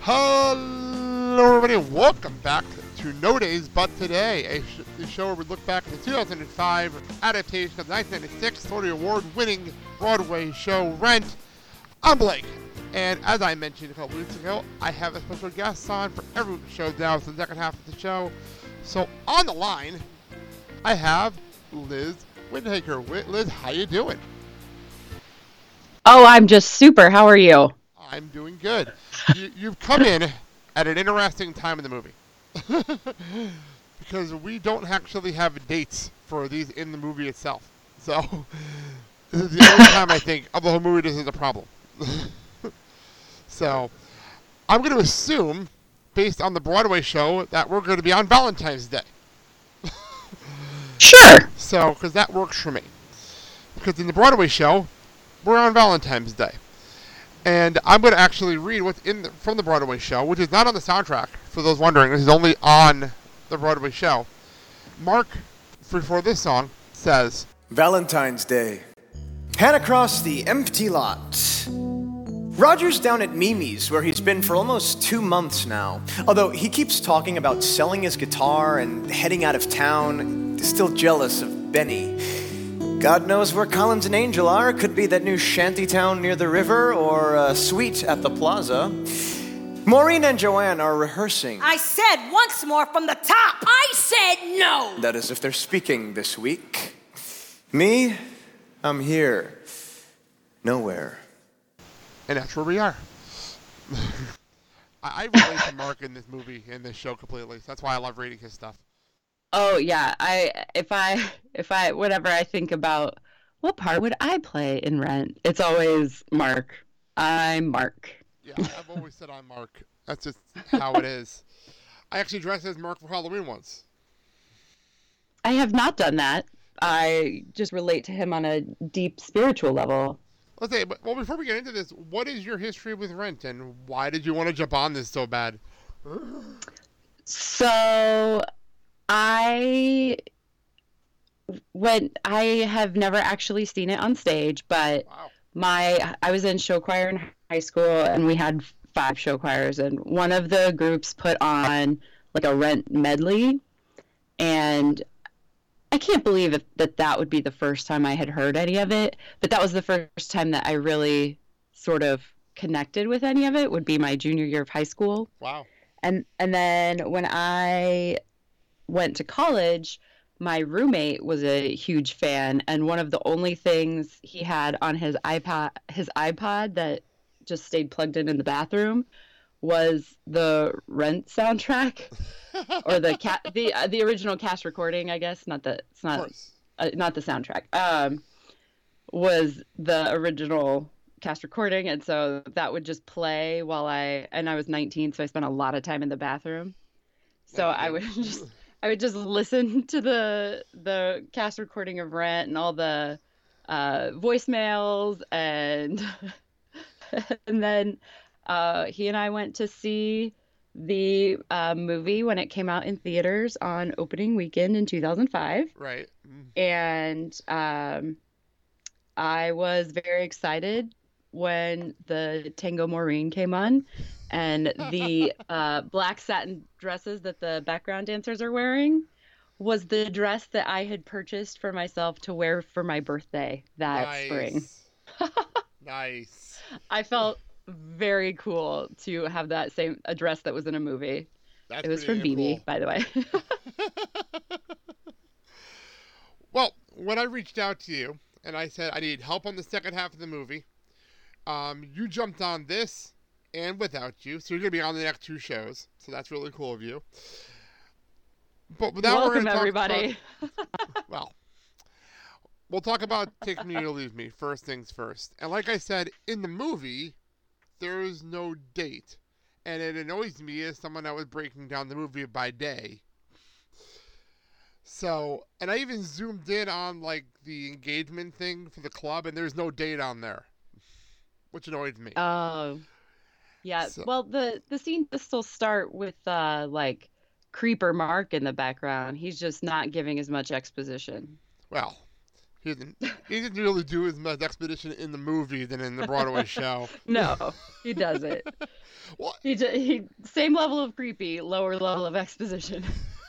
Hello, everybody, and welcome back to No Days But Today, the show where we look back at the 2005 adaptation of the 1996 Tony Award-winning Broadway show Rent. I'm Blake, and as I mentioned a couple weeks ago, I have a special guest on for every show now for the second half of the show. So on the line, I have Liz Windhaker. Liz, how you doing? Oh, I'm just super. How are you? I'm doing good. You've come in at an interesting time in the movie. Because we don't actually have dates for these in the movie itself. So, this is the only time I think of the whole movie this is a problem. So, I'm going to assume, based on the Broadway show, that we're going to be on Valentine's Day. Sure. So, because that works for me. Because in the Broadway show, we're on Valentine's Day. And I'm going to actually read what's from the Broadway show, which is not on the soundtrack, for those wondering. This is only on the Broadway show. Mark, for this song, says, Valentine's Day. Head across the empty lot. Roger's down at Mimi's, where he's been for almost 2 months now. Although he keeps talking about selling his guitar and heading out of town, still jealous of Benny. God knows where Collins and Angel are. Could be that new shanty town near the river or a suite at the plaza. Maureen and Joanne are rehearsing. I said once more from the top. I said no. That is if they're speaking this week. Me, I'm here. Nowhere. and that's where we are. I relate to Mark in this movie, in this show completely. So that's why I love reading his stuff. Oh yeah, whenever I think about what part would I play in Rent, it's always Mark. I'm Mark. Yeah, I've always said I'm Mark. That's just how it is. I actually dressed as Mark for Halloween once. I have not done that. I just relate to him on a deep spiritual level. Let's say, well, before we get into this, what is your history with Rent, and why did you want to jump on this so bad? So, I have never actually seen it on stage, but Wow. I was in show choir in high school, and we had 5 show choirs, and one of the groups put on like a Rent medley, and I can't believe that would be the first time I had heard any of it, but that was the first time that I really sort of connected with any of it, would be my junior year of high school. Wow. And then when I went to college, my roommate was a huge fan, and one of the only things he had on his iPod that just stayed plugged in the bathroom was the Rent soundtrack. Or the original cast recording, I guess. Not the soundtrack. Was the original cast recording, and so that would just play while I was 19, so I spent a lot of time in the bathroom. So I would just listen to the cast recording of Rent and all the voicemails, and and then he and I went to see the movie when it came out in theaters on opening weekend in 2005. Right. And I was very excited when the Tango Maureen came on, and the black satin dresses that the background dancers are wearing was the dress that I had purchased for myself to wear for my birthday that spring. Nice. I felt very cool to have that same dress that was in a movie. It was from BB, cool. by the way. Well, when I reached out to you and I said I need help on the second half of the movie, you jumped on this and Without You, so you're going to be on the next 2 shows. So that's really cool of you. But now Welcome, we're going to everybody. Well, we'll talk about Take Me or Leave Me, first things first. And like I said, in the movie, there is no date. And it annoys me as someone that was breaking down the movie by day. So, and I even zoomed in on like the engagement thing for the club, and there's no date on there, which annoyed me. Oh, yeah. So, Well, the scene does still start with like Creeper Mark in the background. He's just not giving as much exposition. well, He didn't really do as much exposition in the movie than in the Broadway show. No, he doesn't. Well, He same level of creepy, lower level of exposition.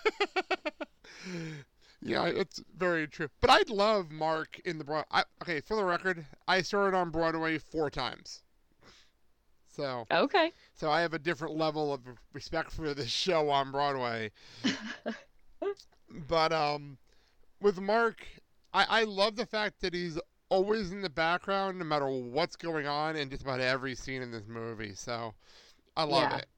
yeah, it's very true. But I love Mark in the Broadway. Okay, for the record, I started on Broadway 4 times. So Okay. So I have a different level of respect for this show on Broadway. But with Mark, I love the fact that he's always in the background no matter what's going on in just about every scene in this movie. So I love it.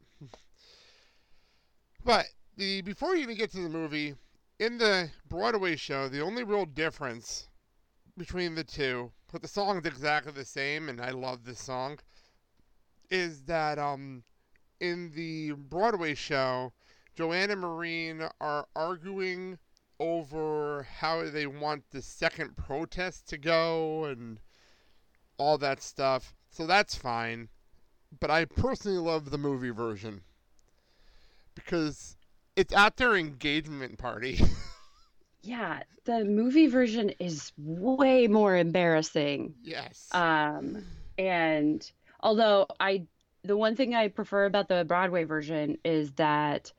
But before you even get to the movie, in the Broadway show, the only real difference between the two, but the song's exactly the same, and I love this song, is that in the Broadway show, Joanne and Maureen are arguing over how they want the second protest to go and all that stuff. So that's fine. But I personally love the movie version because it's at their engagement party. Yeah, the movie version is way more embarrassing. Yes. And although the one thing I prefer about the Broadway version is that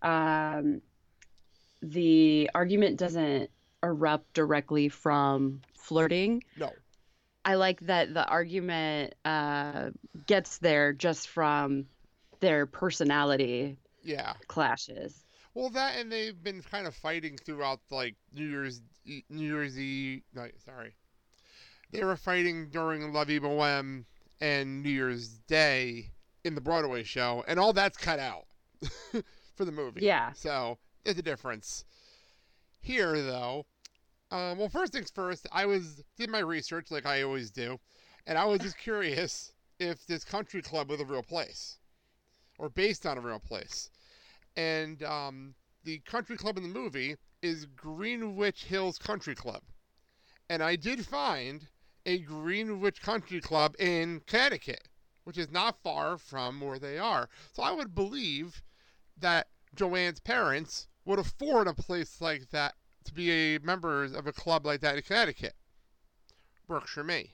the argument doesn't erupt directly from flirting. No. I like that the argument gets there just from their personality clashes. Well, that, and they've been kind of fighting throughout, like, New Year's Eve. No, sorry. They were fighting during La Vie Boheme and New Year's Day in the Broadway show, and all that's cut out for the movie. Yeah. So, there's a difference. Here, though, well, first things first, did my research like I always do, and I was just curious if this country club was a real place, or based on a real place. And the country club in the movie is Greenwich Hills Country Club. And I did find a Greenwich Country Club in Connecticut, which is not far from where they are. So I would believe that Joanne's parents would afford a place like that to be members of a club like that in Connecticut. Berkshire, May.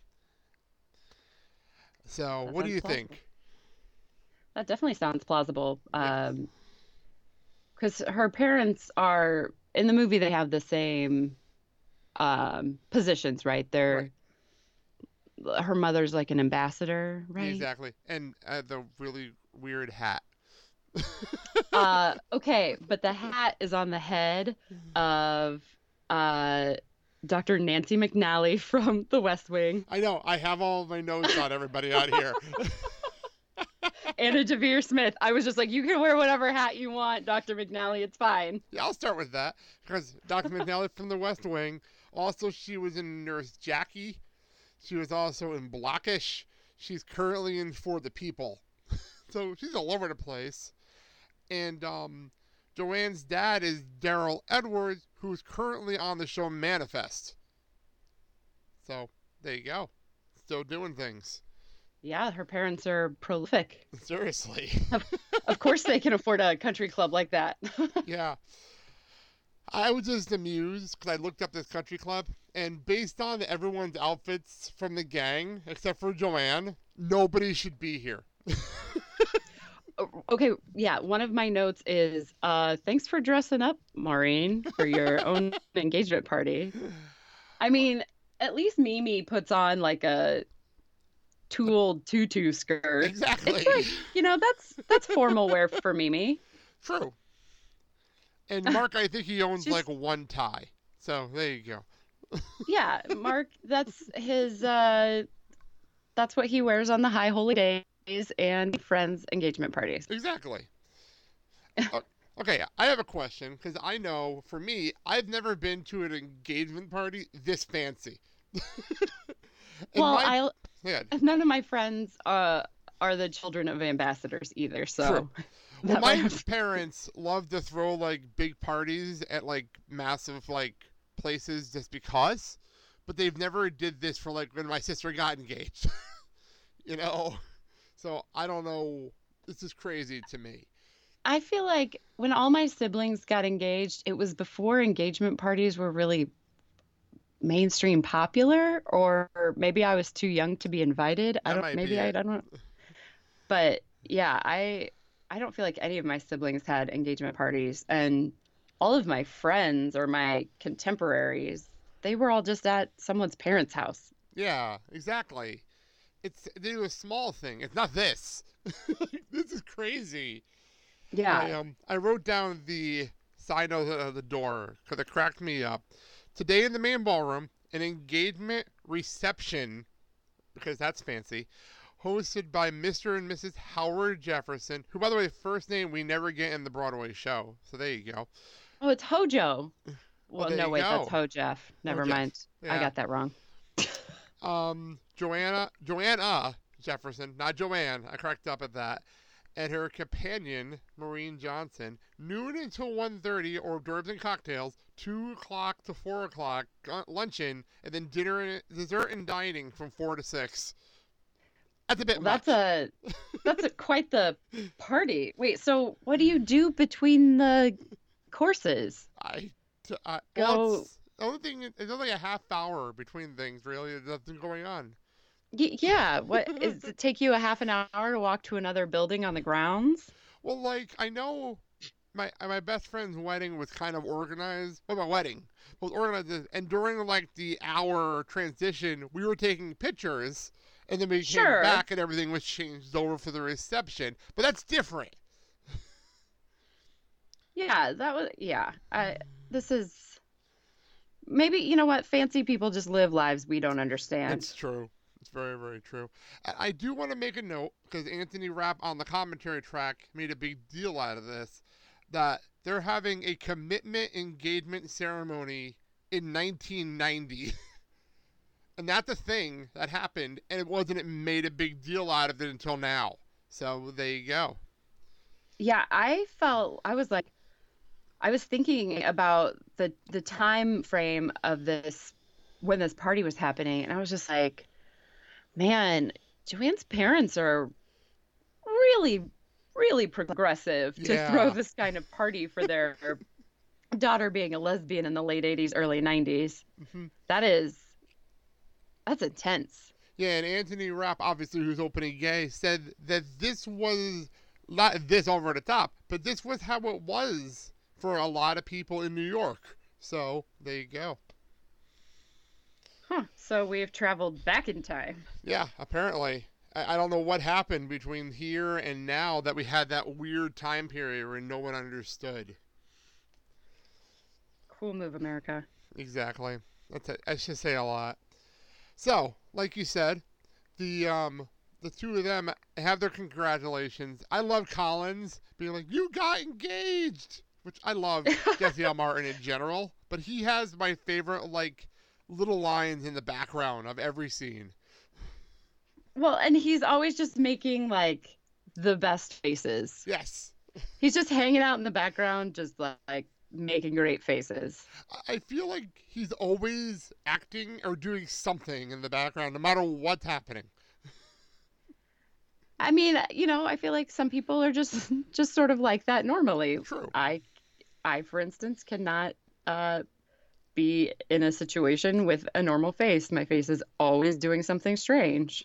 So what do you think? That definitely sounds plausible. Because her parents are, in the movie, they have the same positions, right? Her mother's like an ambassador, right? Exactly. And the really weird hat. Okay, but the hat is on the head of Dr. Nancy McNally from The West Wing. I know. I have all my notes on everybody out here. Anna Deavere Smith. I was just like, you can wear whatever hat you want, Dr. McNally. It's fine. Yeah, I'll start with that. Because Dr. McNally from The West Wing. Also, she was in Nurse Jackie. She was also in Blackish. She's currently in For the People. So she's all over the place. And Joanne's dad is Daryl Edwards, who's currently on the show Manifest. So there you go. Still doing things. Yeah, her parents are prolific. Seriously. Of course they can afford a country club like that. Yeah. I was just amused because I looked up this country club, and based on everyone's outfits from the gang, except for Joanne, nobody should be here. Okay, yeah, one of my notes is, thanks for dressing up, Maureen, for your own engagement party. I mean, at least Mimi puts on like a tulle tutu skirt. Exactly. It's like, that's formal wear for Mimi. True. And Mark, I think he owns like one tie. So there you go. Yeah, Mark, that's his, that's what he wears on the high holy days and friends' engagement parties. Exactly. Okay, I have a question because I know for me, I've never been to an engagement party this fancy. Well, none of my friends are the children of ambassadors either, so. True. Well, my parents love to throw like big parties at like massive like places just because, but they've never did this for like when my sister got engaged. So I don't know. This is crazy to me. I feel like when all my siblings got engaged, it was before engagement parties were really mainstream popular, or maybe I was too young to be invited. I That don't, might be maybe I it. don't know. But yeah, I don't feel like any of my siblings had engagement parties, and all of my friends or my contemporaries, they were all just at someone's parents' house. Yeah, exactly. They do a small thing. It's not this. This is crazy. Yeah. I wrote down the sign of the door because it cracked me up. Today in the main ballroom, an engagement reception, because that's fancy, hosted by Mr. and Mrs. Howard Jefferson, who, by the way, first name we never get in the Broadway show. So there you go. Oh, it's Hojo. Well, Well, there no, you wait, go. that's Hojef. Never Hojef. mind. I Yeah. got that wrong. Joanna Jefferson, not Joanne. I cracked up at that. And her companion, Maureen Johnson, noon until 1:30, hors d'oeuvres and cocktails, 2 o'clock to 4 o'clock, luncheon, and then dinner and dessert and dining from 4 to 6. That's a bit much. That's quite the party. Wait, so what do you do between the courses? Well, Go. the only thing, it's only a half hour between things, really. There's nothing going on. Yeah, what does it take you a half an hour to walk to another building on the grounds? Well, like, I know my best friend's wedding was kind of organized. Well, my wedding was organized, and during, like, the hour transition, we were taking pictures, and then we came Sure. back, and everything was changed over for the reception. But that's different. Yeah, this is maybe, you know what, fancy people just live lives we don't understand. It's true. It's very, very true. I do want to make a note, because Anthony Rapp on the commentary track made a big deal out of this, that they're having a commitment engagement ceremony in 1990. And that's a thing that happened, and it made a big deal out of it until now. So there you go. Yeah, I was thinking about the time frame of this when this party was happening, and I was just like, man, Joanne's parents are really, really progressive to Yeah. throw this kind of party for their daughter being a lesbian in the late 80s, early 90s. hmm That's intense. Yeah, and Anthony Rapp, obviously, who's opening gay, said that this was not this over the top, but this was how it was for a lot of people in New York. So there you go. Huh. So we've traveled back in time. Yeah, apparently. I don't know what happened between here and now that we had that weird time period where no one understood. Cool move, America. Exactly. I should say a lot. So, like you said, the two of them have their congratulations. I love Collins being like, "You got engaged," which I love Jesse L. Martin in general, but he has my favorite, like, little lines in the background of every scene. Well, and he's always just making like the best faces. Yes. He's just hanging out in the background, just like making great faces. I feel like he's always acting or doing something in the background, no matter what's happening. I mean, I feel like some people are just sort of like that normally. True. I for instance, cannot be in a situation with a normal face. My face is always doing something strange.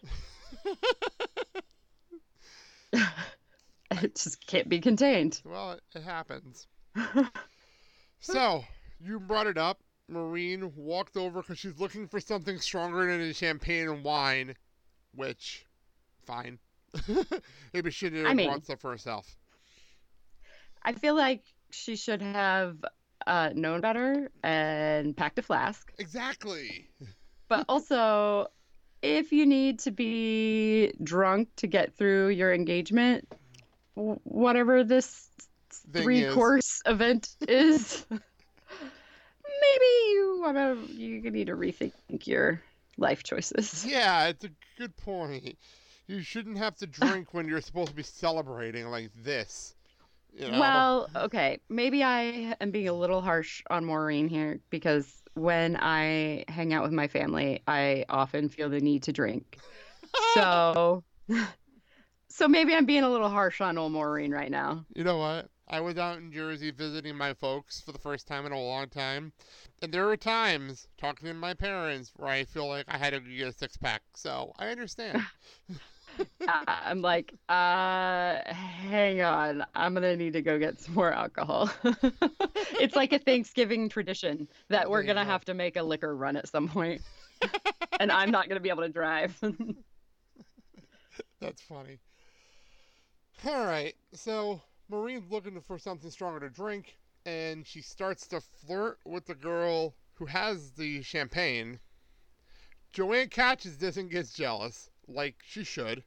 It just can't be contained. Well, it happens. So, you brought it up. Maureen walked over because she's looking for something stronger than champagne and wine, which, fine. Maybe she should have brought stuff for herself. I feel like she should have known better and packed a flask. Exactly. But also, if you need to be drunk to get through your engagement, whatever this three-course event is, maybe you need to rethink your life choices. Yeah, it's a good point. You shouldn't have to drink when you're supposed to be celebrating like this. You know? Well, okay, maybe I am being a little harsh on Maureen here because when I hang out with my family, I often feel the need to drink. So maybe I'm being a little harsh on old Maureen right now. You know what? I was out in Jersey visiting my folks for the first time in a long time. And there are times, talking to my parents, where I feel like I had to get a six-pack. So I understand. I'm like, hang on. I'm going to need to go get some more alcohol. It's like a Thanksgiving tradition that we're going to have to make a liquor run at some point. And I'm not going to be able to drive. That's funny. All right. So Maureen's looking for something stronger to drink, and she starts to flirt with the girl who has the champagne. Joanne catches this and gets jealous, like she should.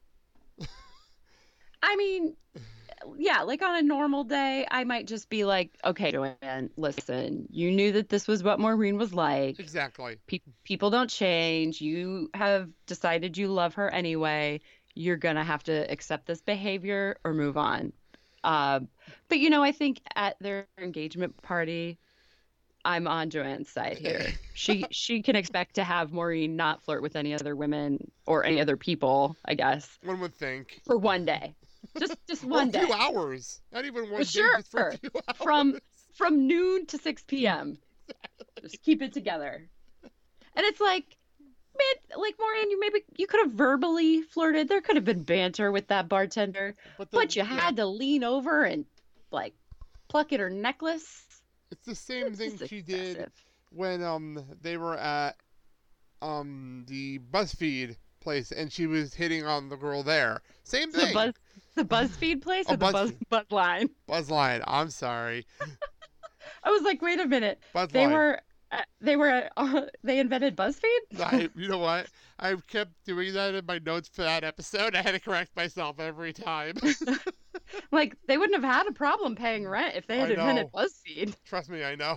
I mean, yeah, like on a normal day, I might just be like, okay, Joanne, listen, you knew that this was what Maureen was like. Exactly. People don't change. You have decided you love her anyway. You're going to have to accept this behavior or move on. But, you know, I think at their engagement party, I'm on Joanne's side here. She can expect to have Maureen not flirt with any other women or any other people, I guess. One would think. For one day. Just one day. A few hours. Not even one day, sure. just for a few hours. From noon to 6 p.m. Just keep it together. And it's like, man, like Maureen, you could have verbally flirted. There could have been banter with that bartender. But you had to lean over and like pluck at her necklace. It's the same thing she did when they were at the BuzzFeed place and she was hitting on the girl there. Same thing. The BuzzFeed place or the Buzzline? Buzzline. I'm sorry. I was like, wait a minute. Buzzline. They invented BuzzFeed? You know what? I kept doing that in my notes for that episode. I had to correct myself every time. Like, they wouldn't have had a problem paying rent if they had invented BuzzFeed. Trust me, I know.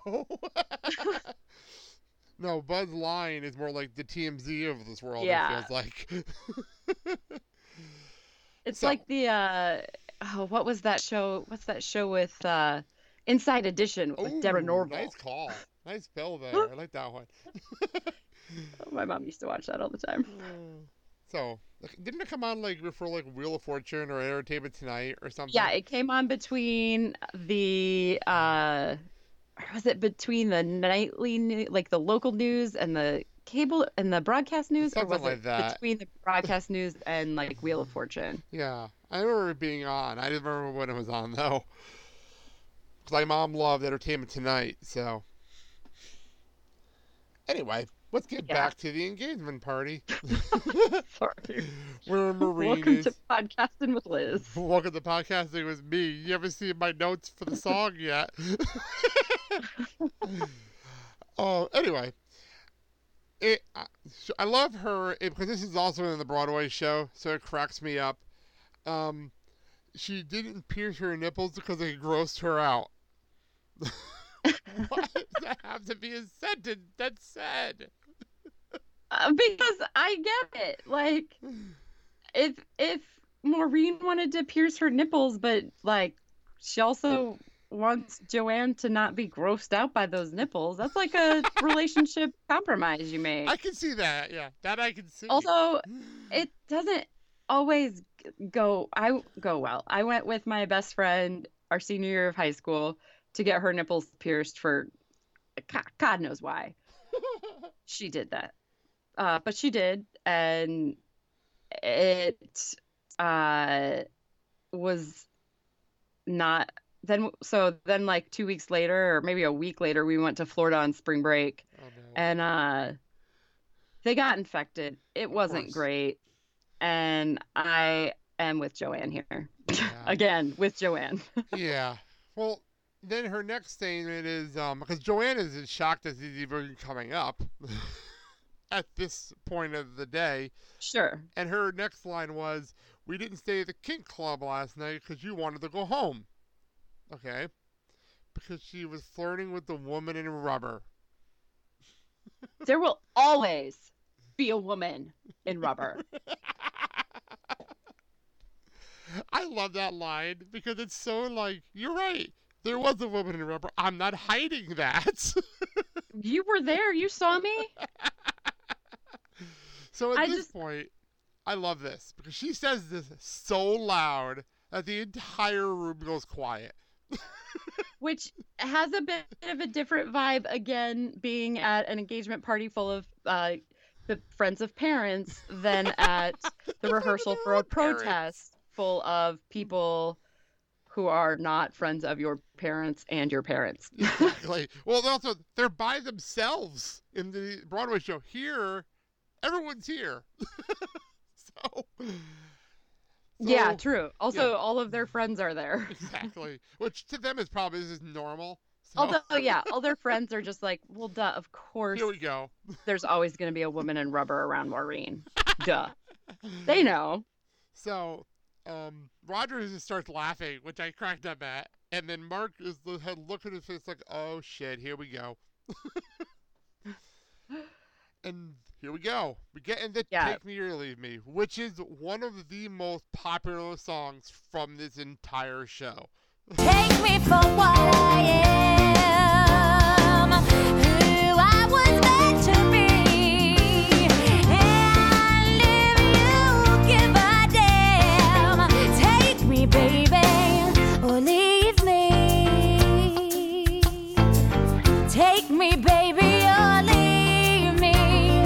No, Buzzline is more like the TMZ of this world, it feels like. It's like the, what was that show? What's that show with Inside Edition with Deborah Norville? Nice call. Nice spell there. I like that one. My mom used to watch that all the time. So, didn't it come on like for like Wheel of Fortune or Entertainment Tonight or something? Yeah, it came on between the was it between the nightly like the local news and the cable and the broadcast news, something or was like it that. Between the broadcast news and like Wheel of Fortune? Yeah, I remember it being on. I didn't remember when it was on though, because my mom loved Entertainment Tonight. So, anyway. Let's get back to the engagement party. Sorry. Where Maureen Welcome to Podcasting with Liz. Welcome to Podcasting with me. You haven't seen my notes for the song yet. Anyway. I love her, because this is also in the Broadway show, so it cracks me up. She didn't pierce her nipples because it grossed her out. Why does that have to be a sentence that's said? Because I get it. Like, if Maureen wanted to pierce her nipples, but like she also wants Joanne to not be grossed out by those nipples, that's like a relationship compromise you made. I can see that. Yeah, that I can see. Also, it doesn't always go well. I went with my best friend our senior year of high school to get her nipples pierced for God knows why. She did that. But she did, and it was not then. So then, like 2 weeks later, or maybe a week later, we went to Florida on spring break, and they got infected. It wasn't great, and I am with Joanne here again with Joanne. Yeah. Well, then her next statement is because Joanne is as shocked as he's even coming up. At this point of the day. Sure. And her next line was, "We didn't stay at the Kink Club last night because you wanted to go home." Okay. Because she was flirting with the woman in rubber. There will always be a woman in rubber. I love that line because it's so like, you're right. There was a woman in rubber. I'm not hiding that. You were there. You saw me. So at this point, I love this because she says this so loud that the entire room goes quiet. Which has a bit of a different vibe, again, being at an engagement party full of the friends of parents than at the rehearsal for a protest full of people who are not friends of your parents and your parents. Exactly. Well, also, they're by themselves in the Broadway show. Here, everyone's here. so yeah, true. Also, yeah. all of their friends are there. Exactly. Which to them is probably this is normal. So. Although, yeah, all their friends are just like, well, duh, of course. Here we go. There's always going to be a woman in rubber around Maureen. Duh. They know. So, Rogers just starts laughing, which I cracked up at. And then Mark had look at his face like, oh shit, here we go. And here we go. We get into Take Me or Leave Me, which is one of the most popular songs from this entire show. Take me for what I am, who I was meant to be, and if you give a damn, take me, baby, or leave me. Take me, baby, or leave me.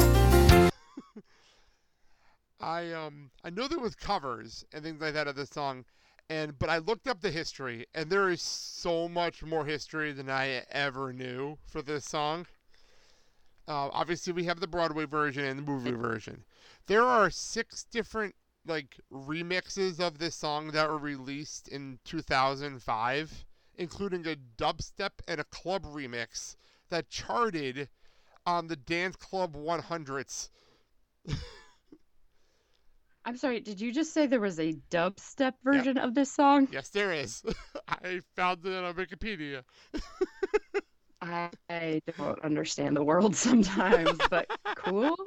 I know there was covers and things like that of this song. But I looked up the history, and there is so much more history than I ever knew for this song. Obviously, we have the Broadway version and the movie version. There are 6 different remixes of this song that were released in 2005, including a dubstep and a club remix that charted on the Dance Club 100s. I'm sorry, did you just say there was a dubstep version of this song? Yes, there is. I found it on Wikipedia. I don't understand the world sometimes, but cool.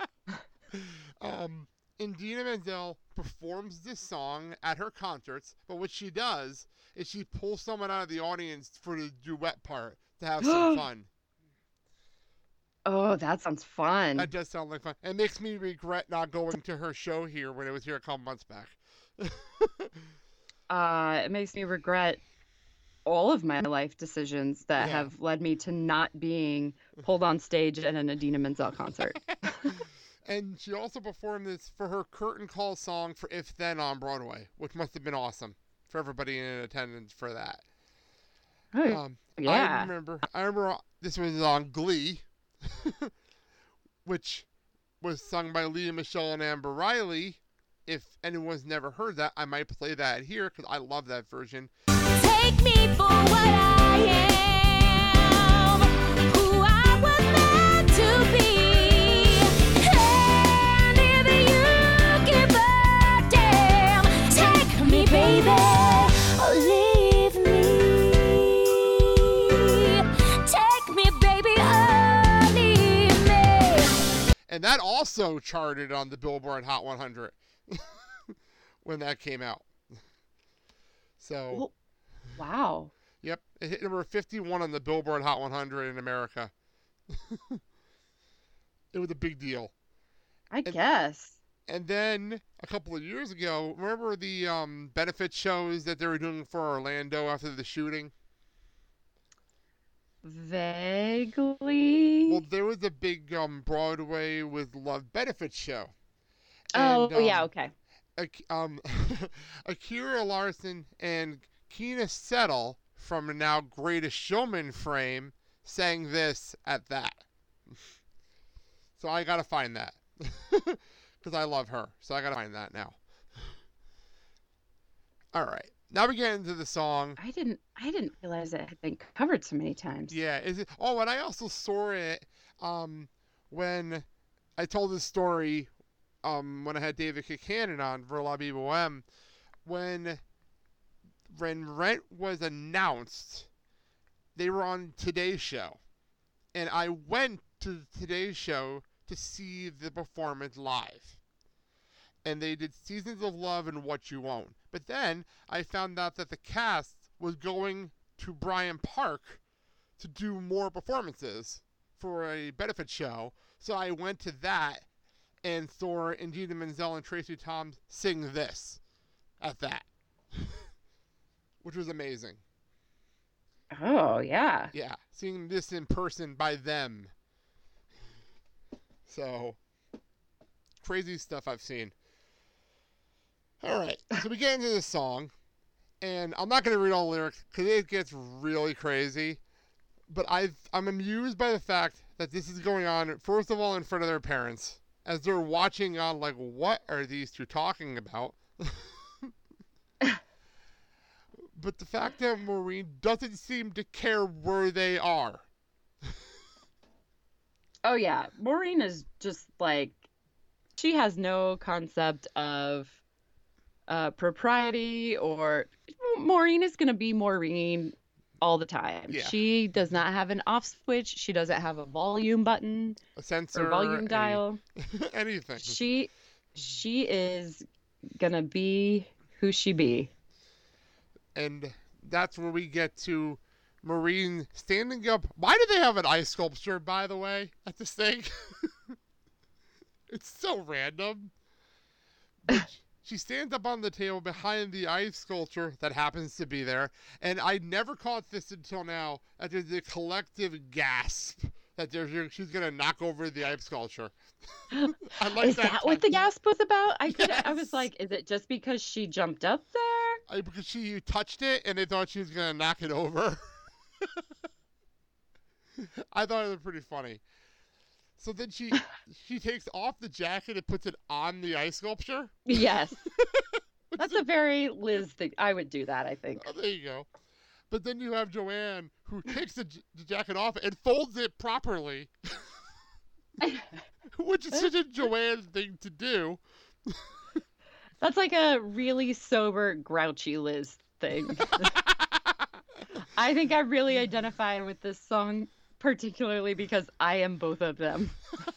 Idina Menzel performs this song at her concerts, but what she does is she pulls someone out of the audience for the duet part to have some fun. Oh, that sounds fun. That does sound like fun. It makes me regret not going to her show here when it was here a couple months back. It makes me regret all of my life decisions that have led me to not being pulled on stage at an Idina Menzel concert. And she also performed this for her curtain call song for If Then on Broadway, which must have been awesome for everybody in attendance for that. Oh, yeah. I remember this was on Glee. Which was sung by Leah Michele and Amber Riley. If anyone's never heard that, I might play that here because I love that version. Take me for what I am, who I was meant to be, and if you give a damn, take me, baby, or leave me. Take me, baby, or leave me. And that also charted on the Billboard Hot 100 when that came out. So, wow. Yep, it hit number 51 on the Billboard Hot 100 in America. It was a big deal. I guess. And then a couple of years ago, remember the benefit shows that they were doing for Orlando after the shooting? Vaguely. Well, there was a big Broadway with Love benefit show. And, and, yeah, okay. Akira Larson and Keena Settle from the now Greatest Showman frame sang this at that. So I gotta find that. Because I love her. So I gotta find that now. Alright. Now we get into the song. I didn't realize it had been covered so many times. Yeah. And I also saw it when I told this story when I had David Buchanan on for La Vie Boheme. When Rent was announced, they were on Today's Show. And I went to Today's Show to see the performance live. And they did Seasons of Love and What You Own. But then I found out that the cast was going to Bryant Park to do more performances for a benefit show. So I went to that and saw Idina Menzel and Tracy Thoms sing this at that. Which was amazing. Oh, yeah. Yeah, seeing this in person by them. So, crazy stuff I've seen. All right, so we get into this song, and I'm not going to read all the lyrics because it gets really crazy. But I'm amused by the fact that this is going on, first of all, in front of their parents, as they're watching on, like, what are these two talking about? But the fact that Maureen doesn't seem to care where they are. Oh, yeah. Maureen is just like, she has no concept of propriety, or Maureen is going to be Maureen all the time. Yeah. She does not have an off switch. She doesn't have a volume button A sensor. or volume dial. Anything. She is going to be who she be. And that's where we get to Maureen standing up. Why do they have an ice sculpture, by the way, at this thing? It's so random. But she stands up on the table behind the ice sculpture that happens to be there. And I never caught this until now, that there's a collective gasp that she's going to knock over the ice sculpture. I like Is that what the gasp was about? I was Yes. like, is it just because she jumped up there? Because she touched it and they thought she was going to knock it over. I thought it was pretty funny. So then she takes off the jacket and puts it on the ice sculpture. Yes. That's a very Liz thing. I would do that, I think. Oh, there you go. But then you have Joanne, who takes the jacket off and folds it properly. Which is such a Joanne thing to do. That's like a really sober, grouchy Liz thing. I think I really identify with this song, particularly because I am both of them.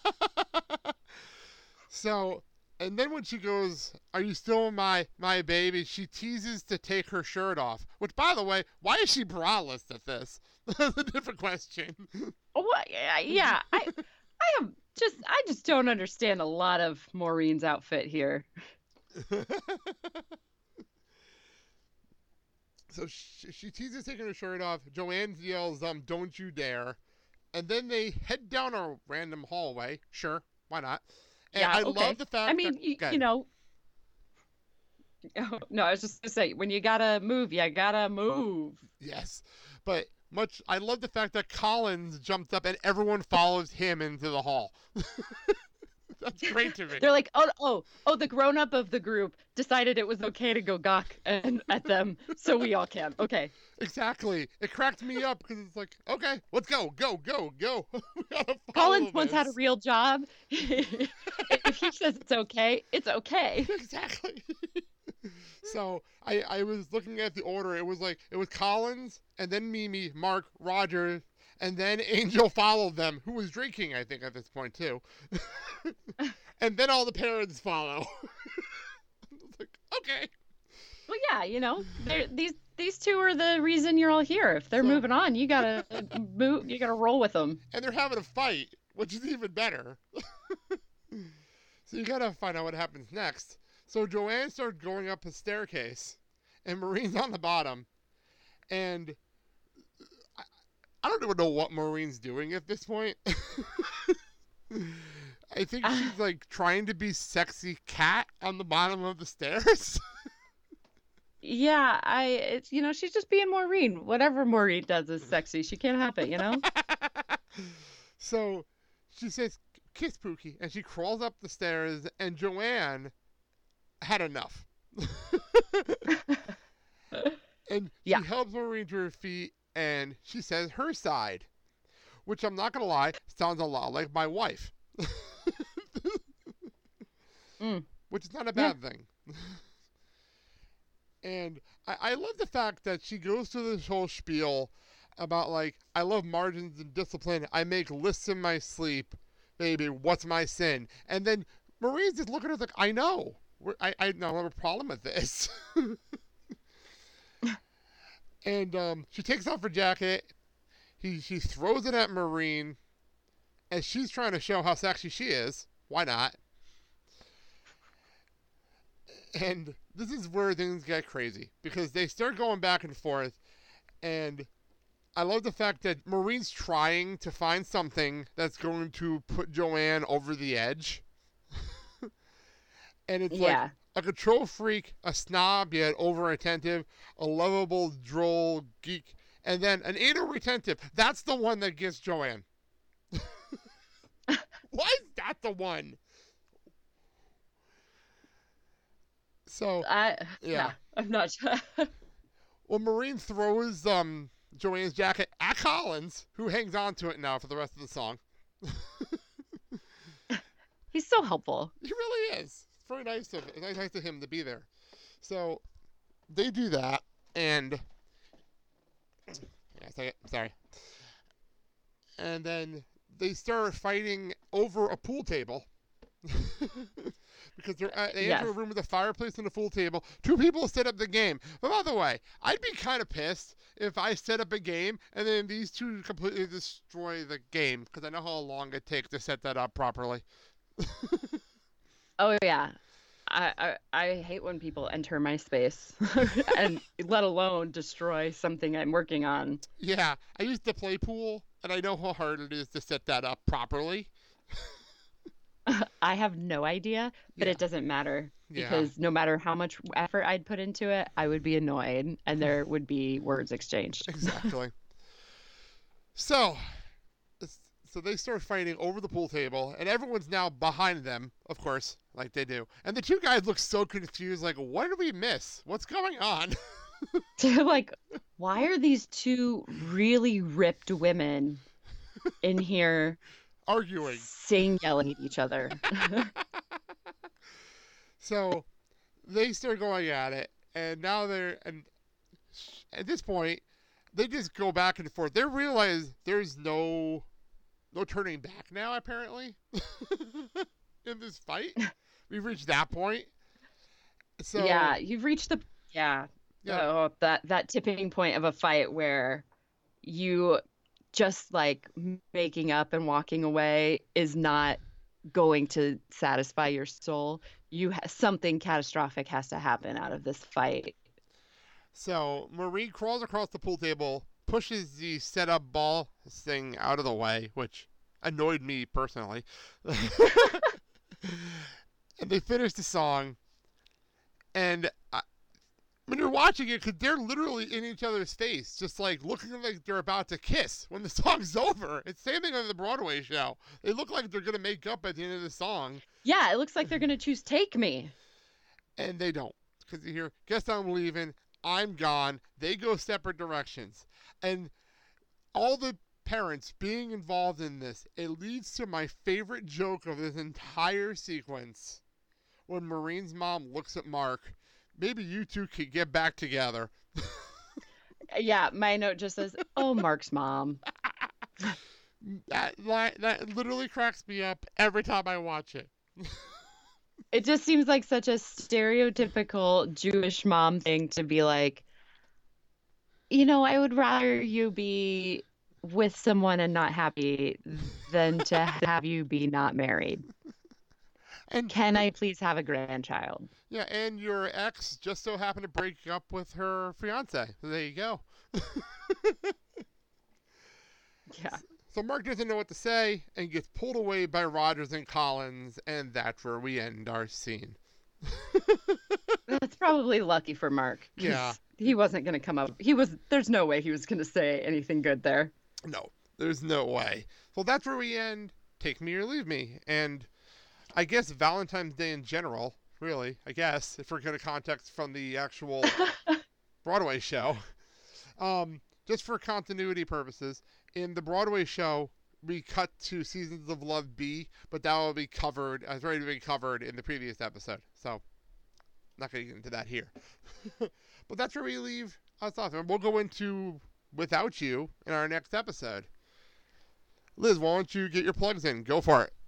So, and then when she goes, "Are you still my baby?" she teases to take her shirt off. Which, by the way, why is she braless at this? That's a different question. What? Yeah, I just don't understand a lot of Maureen's outfit here. So she teases taking her shirt off. Joanne yells, "Don't you dare!" And then they head down a random hallway. Sure, why not? And Yeah, I okay. love the fact. I mean, that, you know. Oh, no, I was just gonna say, when you gotta move, you gotta move. Yes, but I love the fact that Collins jumped up and everyone follows him into the hall. That's great to me. They're like, oh, the grown up of the group decided it was okay to go gawk at them, so we all can. Okay. Exactly. It cracked me up because it's like, okay, let's go. We gotta follow Collins once had a this. real job. If he says it's okay, it's okay. Exactly. So I was looking at the order. It was Collins, and then Mimi, Mark, Roger, and then Angel followed them, who was drinking, I think, at this point too. And then all the parents follow. It's like, okay. Well, yeah, you know, these two are the reason you're all here. If they're So- moving on, you gotta move. You gotta roll with them. And they're having a fight, which is even better. So you gotta find out what happens next. So Joanne starts going up a staircase, and Maureen's on the bottom. And I don't even know what Maureen's doing at this point. I think she's like trying to be sexy cat on the bottom of the stairs. Yeah, it's, you know, she's just being Maureen. Whatever Maureen does is sexy. She can't help it, you know? So she says, "Kiss Pookie," and she crawls up the stairs, and Joanne had enough. And Yeah. she helps Maureen to her feet, and she says her side, which I'm not going to lie, sounds a lot like my wife. Which is not a bad thing. And I love the fact that she goes through this whole spiel about, like, I love margins and discipline. I make lists in my sleep. Baby, what's my sin? And then Marie's just looking at her like, I know. I don't have a problem with this. And she takes off her jacket. She throws it at Maureen. And she's trying to show how sexy she is. Why not? And this is where things get crazy. Because they start going back and forth. And I love the fact that Maureen's trying to find something that's going to put Joanne over the edge. And it's like a control freak, a snob yet over-attentive, a lovable, droll geek, and then an anal retentive. That's the one that gets Joanne. Why is that the one? So, I'm not sure. Well, Maureen throws Joanne's jacket at Collins, who hangs on to it now for the rest of the song. He's so helpful. He really is. It's very nice of him to be there. So they do that, and sorry. And then they start fighting over a pool table. Because they enter a room with a fireplace and a pool table. Two people set up the game. But by the way, I'd be kind of pissed if I set up a game and then these two completely destroy the game, because I know how long it takes to set that up properly. Oh yeah, I hate when people enter my space and let alone destroy something I'm working on. Yeah, I used to play pool, and I know how hard it is to set that up properly. I have no idea, but it doesn't matter, because no matter how much effort I'd put into it, I would be annoyed and there would be words exchanged. Exactly. So they start fighting over the pool table, and everyone's now behind them, of course, like they do. And the two guys look so confused, like, what did we miss? What's going on? They're like, why are these two really ripped women in here arguing, yelling at each other? So they start going at it, and now and at this point, they just go back and forth. They realize there's no turning back now, apparently, in this fight. We've reached that point. So yeah, you've reached the that tipping point of a fight where you just like making up and walking away is not going to satisfy your soul. Something catastrophic has to happen out of this fight. So Marie crawls across the pool table, pushes the setup ball thing out of the way, which annoyed me personally. And they finish the song, and when you're watching it, because they're literally in each other's face, just like looking like they're about to kiss when the song's over. It's the same thing on the Broadway show. They look like they're going to make up at the end of the song. Yeah, it looks like they're going to choose Take Me. And they don't. Because you hear, guess I'm leaving, I'm gone. They go separate directions. And all the parents being involved in this, it leads to my favorite joke of this entire sequence. When Maureen's mom looks at Mark, maybe you two could get back together. Yeah, my note just says, "Oh, Mark's mom." That literally cracks me up every time I watch it. It just seems like such a stereotypical Jewish mom thing to be like, I would rather you be with someone and not happy than to have you be not married. And can I please have a grandchild? Yeah, and your ex just so happened to break up with her fiance. So there you go. Yeah. So Mark doesn't know what to say and gets pulled away by Rogers and Collins, and that's where we end our scene. That's probably lucky for Mark. Yeah. He wasn't going to come up. There's no way he was going to say anything good there. No, there's no way. So that's where we end Take Me or Leave Me. And I guess Valentine's Day in general, really, I guess, if we're going to context from the actual Broadway show. Just for continuity purposes, in the Broadway show, we cut to Seasons of Love B, but that will be covered, has already been covered in the previous episode. So, not going to get into that here. But that's where we leave us off. And we'll go into Without You in our next episode. Liz, why don't you get your plugs in? Go for it.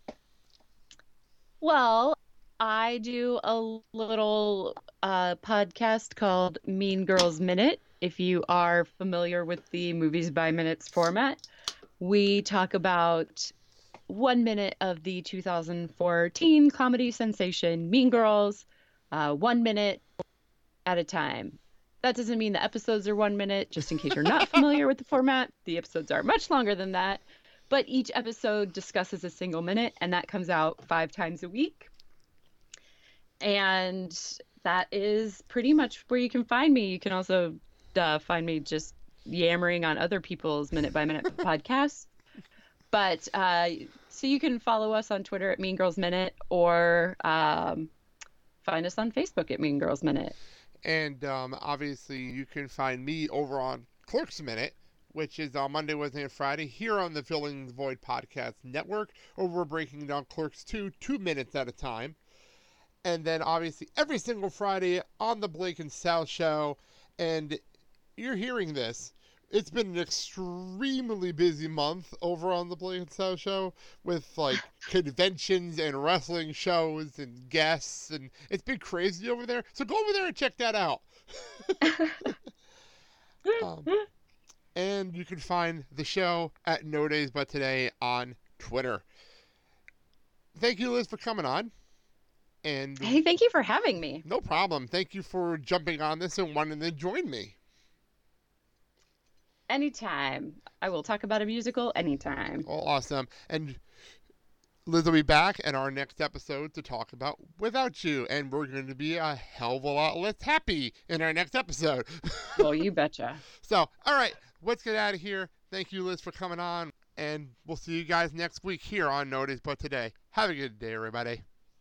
Well, I do a little podcast called Mean Girls Minute. If you are familiar with the Movies by Minutes format, we talk about 1 minute of the 2014 comedy sensation Mean Girls, 1 minute at a time. That doesn't mean the episodes are 1 minute, just in case you're not familiar with the format. The episodes are much longer than that, but each episode discusses a single minute, and that comes out 5 times a week. And that is pretty much where you can find me. You can also find me just yammering on other people's minute-by-minute podcasts. But so you can follow us on Twitter at Mean Girls Minute, or find us on Facebook at Mean Girls Minute. And obviously, you can find me over on Clerks Minute, which is on Monday, Wednesday, and Friday here on the Filling the Void Podcast Network, where we're breaking down Clerks 2 minutes at a time. And then, obviously, every single Friday on the Blake and Sal Show. And you're hearing this. It's been an extremely busy month over on the Blake and Sal Show with, like, conventions and wrestling shows and guests. And it's been crazy over there. So go over there and check that out. And you can find the show at No Days But Today on Twitter. Thank you, Liz, for coming on. And hey, thank you for having me. No problem. Thank you for jumping on this and wanting to join me. Anytime. I will talk about a musical anytime. Oh, awesome. And Liz will be back in our next episode to talk about Without You. And we're going to be a hell of a lot less happy in our next episode. Well, you betcha. So, all right. Let's get out of here. Thank you, Liz, for coming on. And we'll see you guys next week here on No Days But Today. Have a good day, everybody.